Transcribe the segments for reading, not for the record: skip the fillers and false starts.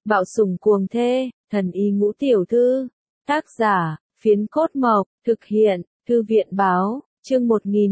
Bạo sủng cuồng thê, thần y ngũ tiểu thư. Tác giả, Phiến Cốt Mộc, thực hiện, Thư viện báo, chương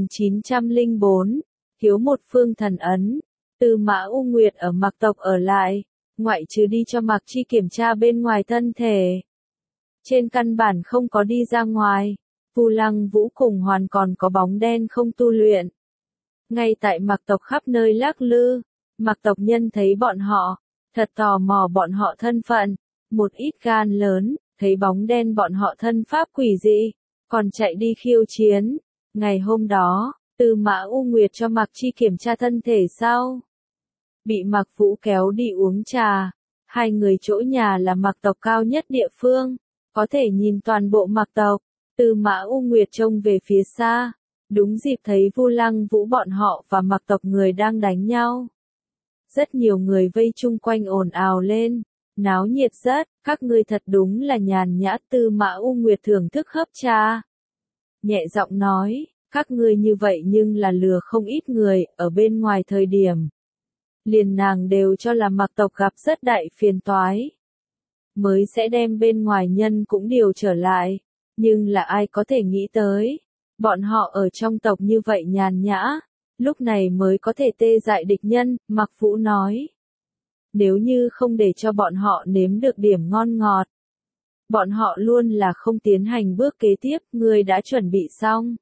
1904, thiếu một phương thần ấn. Tư Mã U Nguyệt ở Mạc tộc ở lại, ngoại trừ đi cho Mạc Chi kiểm tra bên ngoài thân thể. Trên căn bản không có đi ra ngoài, Vu Lăng Vũ cùng Hoàn còn có bóng đen không tu luyện. Ngay tại Mạc tộc khắp nơi lắc lư, Mạc tộc nhân thấy bọn họ, thật tò mò bọn họ thân phận, một ít gan lớn, thấy bóng đen bọn họ thân pháp quỷ dị, còn chạy đi khiêu chiến. Ngày hôm đó, Tư Mã U Nguyệt cho Mạc Chi kiểm tra thân thể sau. Bị Mạc Vũ kéo đi uống trà, hai người chỗ nhà là Mạc tộc cao nhất địa phương, có thể nhìn toàn bộ Mạc tộc. Tư Mã U Nguyệt trông về phía xa, đúng dịp thấy Vu Lăng Vũ bọn họ và Mạc tộc người đang đánh nhau. Rất nhiều người vây chung quanh ồn ào lên, náo nhiệt rất, các ngươi thật đúng là nhàn nhã. Tư Mã U Nguyệt thưởng thức hấp trà, nhẹ giọng nói, các ngươi như vậy nhưng là lừa không ít người, ở bên ngoài thời điểm. Liền nàng đều cho là Mạc tộc gặp rất đại phiền toái, mới sẽ đem bên ngoài nhân cũng điều trở lại, nhưng là ai có thể nghĩ tới, bọn họ ở trong tộc như vậy nhàn nhã, lúc này mới có thể tê dại địch nhân. Mạc Vũ nói, nếu như không để cho bọn họ nếm được điểm ngon ngọt, bọn họ luôn là không tiến hành bước kế tiếp. Ngươi đã chuẩn bị xong?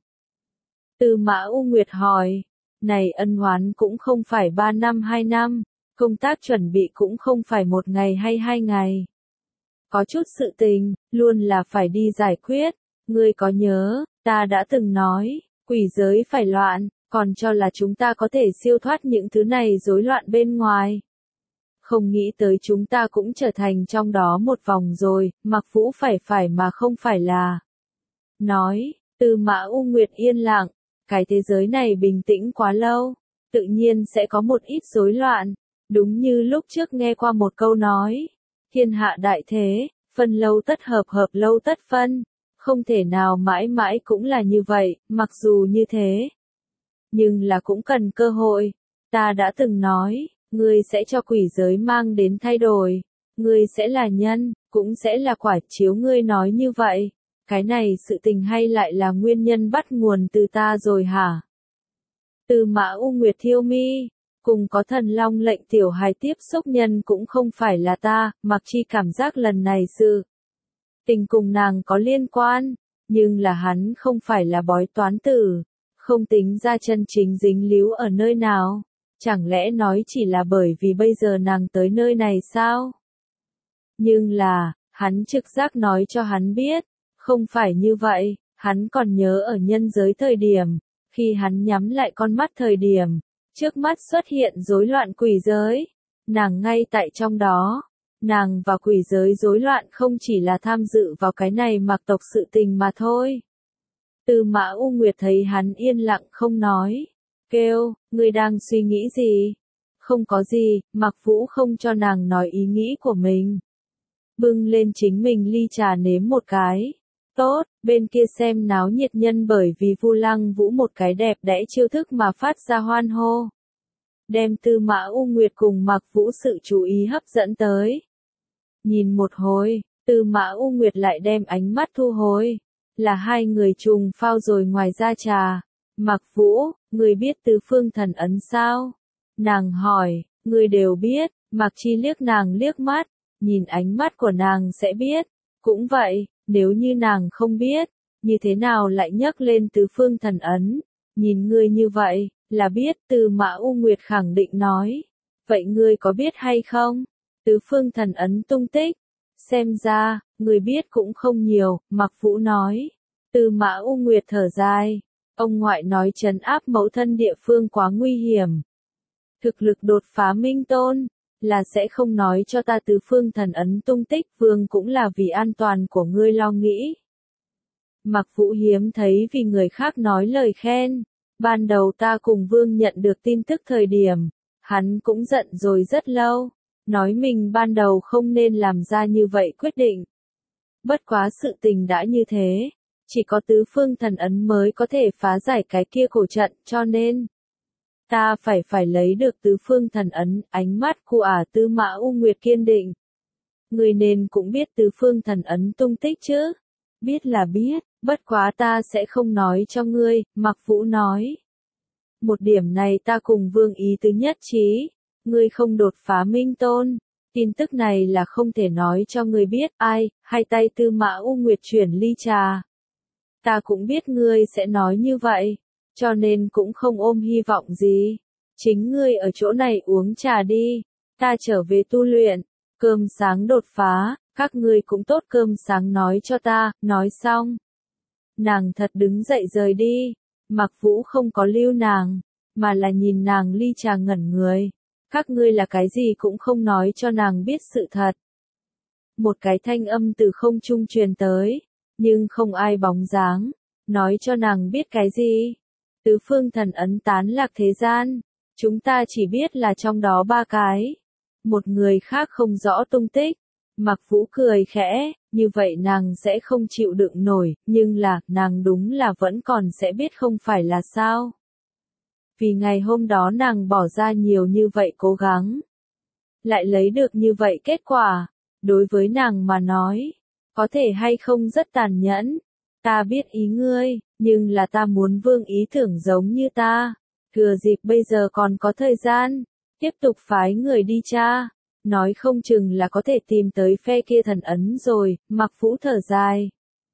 Tư Mã U Nguyệt hỏi, này ân oán cũng không phải 3 năm 2 năm, công tác chuẩn bị cũng không phải 1 ngày hay 2 ngày. Có chút sự tình, luôn là phải đi giải quyết. Ngươi có nhớ, ta đã từng nói, quỷ giới phải loạn, còn cho là chúng ta có thể siêu thoát những thứ này rối loạn bên ngoài. Không nghĩ tới chúng ta cũng trở thành trong đó một vòng rồi. Mạc Vũ phải mà không phải là. Nói, Tư Mã U Nguyệt yên lặng, cái thế giới này bình tĩnh quá lâu, tự nhiên sẽ có một ít rối loạn. Đúng như lúc trước nghe qua một câu nói, thiên hạ đại thế, phân lâu tất hợp, hợp lâu tất phân, không thể nào mãi mãi cũng là như vậy. Mặc dù như thế, nhưng là cũng cần cơ hội. Ta đã từng nói, ngươi sẽ cho quỷ giới mang đến thay đổi, ngươi sẽ là nhân, cũng sẽ là quả. Chiếu ngươi nói như vậy, cái này sự tình hay lại là nguyên nhân bắt nguồn từ ta rồi hả? Tư Mã U Nguyệt thiêu mi, cùng có thần long lệnh tiểu hài tiếp xúc nhân cũng không phải là ta. Mạc Chi cảm giác lần này sự tình cùng nàng có liên quan, nhưng là hắn không phải là bói toán tử, không tính ra chân chính dính líu ở nơi nào. Chẳng lẽ nói chỉ là bởi vì bây giờ nàng tới nơi này sao? Nhưng là, hắn trực giác nói cho hắn biết, không phải như vậy. Hắn còn nhớ ở nhân giới thời điểm, khi hắn nhắm lại con mắt thời điểm, trước mắt xuất hiện rối loạn quỷ giới. Nàng ngay tại trong đó. Nàng và quỷ giới rối loạn không chỉ là tham dự vào cái này Mạc tộc sự tình mà thôi. Tư Mã U Nguyệt thấy hắn yên lặng không nói, kêu, ngươi đang suy nghĩ gì? Không có gì. Mạc Vũ không cho nàng nói ý nghĩ của mình, bưng lên chính mình ly trà nếm một cái. Tốt, bên kia xem náo nhiệt nhân bởi vì Vu Lăng Vũ một cái đẹp đẽ chiêu thức mà phát ra hoan hô, đem Tư Mã U Nguyệt cùng Mạc Vũ sự chú ý hấp dẫn tới. Nhìn một hồi, Tư Mã U Nguyệt lại đem ánh mắt thu hồi, là hai người trùng phao rồi ngoài ra trà. Mạc Vũ, ngươi biết tứ phương thần ấn sao? Nàng hỏi, ngươi đều biết. Mạc Chi liếc nàng liếc mắt, nhìn ánh mắt của nàng sẽ biết. Cũng vậy, nếu như nàng không biết, như thế nào lại nhắc lên tứ phương thần ấn? Nhìn ngươi như vậy, là biết. Tư Mã U Nguyệt khẳng định nói. Vậy ngươi có biết hay không? Tứ phương thần ấn tung tích? Xem ra, ngươi biết cũng không nhiều. Mạc Vũ nói. Tư Mã U Nguyệt thở dài. Ông ngoại nói trấn áp mẫu thân địa phương quá nguy hiểm. Thực lực đột phá minh tôn, là sẽ không nói cho ta tứ phương thần ấn tung tích. Vương cũng là vì an toàn của ngươi lo nghĩ. Mạc Vũ hiếm thấy vì người khác nói lời khen. Ban đầu ta cùng Vương nhận được tin tức thời điểm, hắn cũng giận rồi rất lâu, nói mình ban đầu không nên làm ra như vậy quyết định. Bất quá sự tình đã như thế, chỉ có tứ phương thần ấn mới có thể phá giải cái kia cổ trận, cho nên ta phải lấy được tứ phương thần ấn. Ánh mắt của Tư Mã U Nguyệt kiên định. Ngươi nên cũng biết tứ phương thần ấn tung tích chứ. Biết là biết, bất quá ta sẽ không nói cho ngươi, Mạc Vũ nói. Một điểm này ta cùng Vương Ý Tứ nhất trí, ngươi không đột phá minh tôn. Tin tức này là không thể nói cho ngươi biết, ai, hai tay Tư Mã U Nguyệt chuyển ly trà. Ta cũng biết ngươi sẽ nói như vậy, cho nên cũng không ôm hy vọng gì. Chính ngươi ở chỗ này uống trà đi, ta trở về tu luyện, cơm sáng đột phá, các ngươi cũng tốt cơm sáng nói cho ta, nói xong. Nàng thật đứng dậy rời đi, Mạc Vũ không có lưu nàng, mà là nhìn nàng ly trà ngẩn người. Các ngươi là cái gì cũng không nói cho nàng biết sự thật. Một cái thanh âm từ không trung truyền tới, nhưng không ai bóng dáng, nói cho nàng biết cái gì. Tứ phương thần ấn tán lạc thế gian, chúng ta chỉ biết là trong đó ba cái. Một người khác không rõ tung tích. Mạc Vũ cười khẽ, như vậy nàng sẽ không chịu đựng nổi, nhưng là, nàng đúng là vẫn còn sẽ biết không phải là sao. Vì ngày hôm đó nàng bỏ ra nhiều như vậy cố gắng, lại lấy được như vậy kết quả, đối với nàng mà nói, có thể hay không rất tàn nhẫn. Ta biết ý ngươi, nhưng là ta muốn Vương Ý tưởng giống như ta. Thừa dịp bây giờ còn có thời gian, tiếp tục phái người đi tra. Nói không chừng là có thể tìm tới phe kia thần ấn rồi, Mạc Vũ thở dài.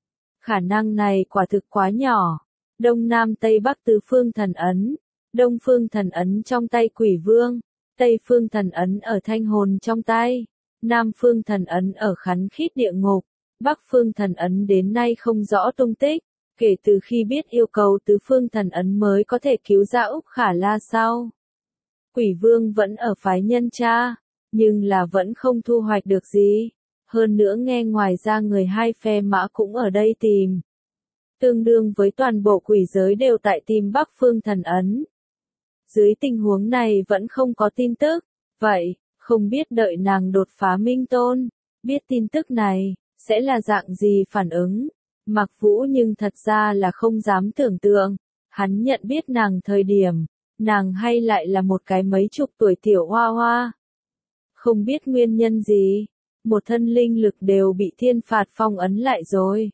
Khả năng này quả thực quá nhỏ. Đông Nam Tây Bắc tứ phương thần ấn. Đông phương thần ấn trong tay Quỷ Vương. Tây phương thần ấn ở Thanh Hồn trong tay. Nam phương thần ấn ở Khắn Khít địa ngục. Bắc phương thần ấn đến nay không rõ tung tích. Kể từ khi biết yêu cầu tứ phương thần ấn mới có thể cứu ra Úc Khả La sau. Quỷ Vương vẫn ở phái nhân tra, nhưng là vẫn không thu hoạch được gì. Hơn nữa nghe ngoài ra người hai phe mã cũng ở đây tìm. Tương đương với toàn bộ quỷ giới đều tại tìm Bắc phương thần ấn. Dưới tình huống này vẫn không có tin tức. Vậy, không biết đợi nàng đột phá minh tôn, biết tin tức này, sẽ là dạng gì phản ứng. Mạc Vũ nhưng thật ra là không dám tưởng tượng. Hắn nhận biết nàng thời điểm, nàng hay lại là một cái mấy chục tuổi tiểu hoa hoa. Không biết nguyên nhân gì, một thân linh lực đều bị thiên phạt phong ấn lại rồi.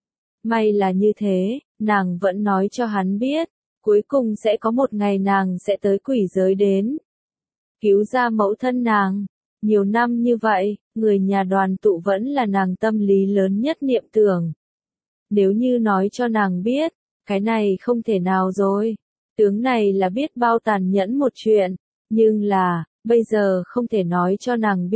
May là như thế, nàng vẫn nói cho hắn biết, cuối cùng sẽ có một ngày nàng sẽ tới quỷ giới đến. Cứu ra mẫu thân nàng. Nhiều năm như vậy, người nhà đoàn tụ vẫn là nàng tâm lý lớn nhất niệm tưởng. Nếu như nói cho nàng biết, cái này không thể nào rồi. Tướng này là biết bao tàn nhẫn một chuyện, nhưng là, bây giờ không thể nói cho nàng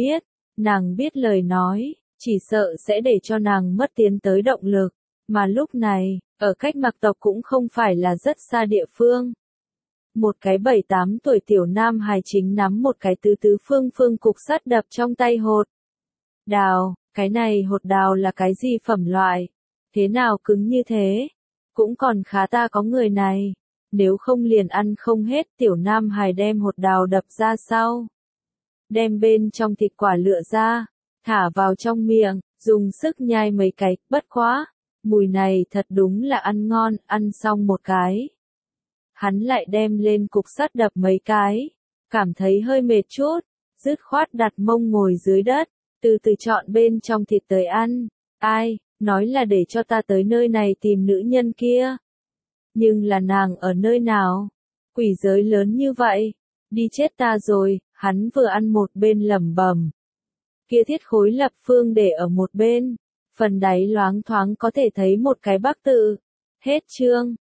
biết lời nói, chỉ sợ sẽ để cho nàng mất tiến tới động lực, mà lúc này, ở cách Mạc tộc cũng không phải là rất xa địa phương. Một cái 7-8 tuổi tiểu nam hài chính nắm một cái tứ phương cục sắt đập trong tay hột đào, cái này hột đào là cái gì phẩm loại, thế nào cứng như thế, cũng còn khá ta có người này. Nếu không liền ăn không hết, tiểu nam hài đem hột đào đập ra sau. Đem bên trong thịt quả lựa ra, thả vào trong miệng, dùng sức nhai mấy cái, bất quá. Mùi này thật đúng là ăn ngon, ăn xong một cái. Hắn lại đem lên cục sắt đập mấy cái, cảm thấy hơi mệt chút, dứt khoát đặt mông ngồi dưới đất, từ từ chọn bên trong thịt tới ăn. Ai, nói là để cho ta tới nơi này tìm nữ nhân kia. Nhưng là nàng ở nơi nào? Quỷ giới lớn như vậy, đi chết ta rồi, hắn vừa ăn một bên lẩm bẩm. Kia thiết khối lập phương để ở một bên, phần đáy loáng thoáng có thể thấy một cái bắc tự. Hết chương.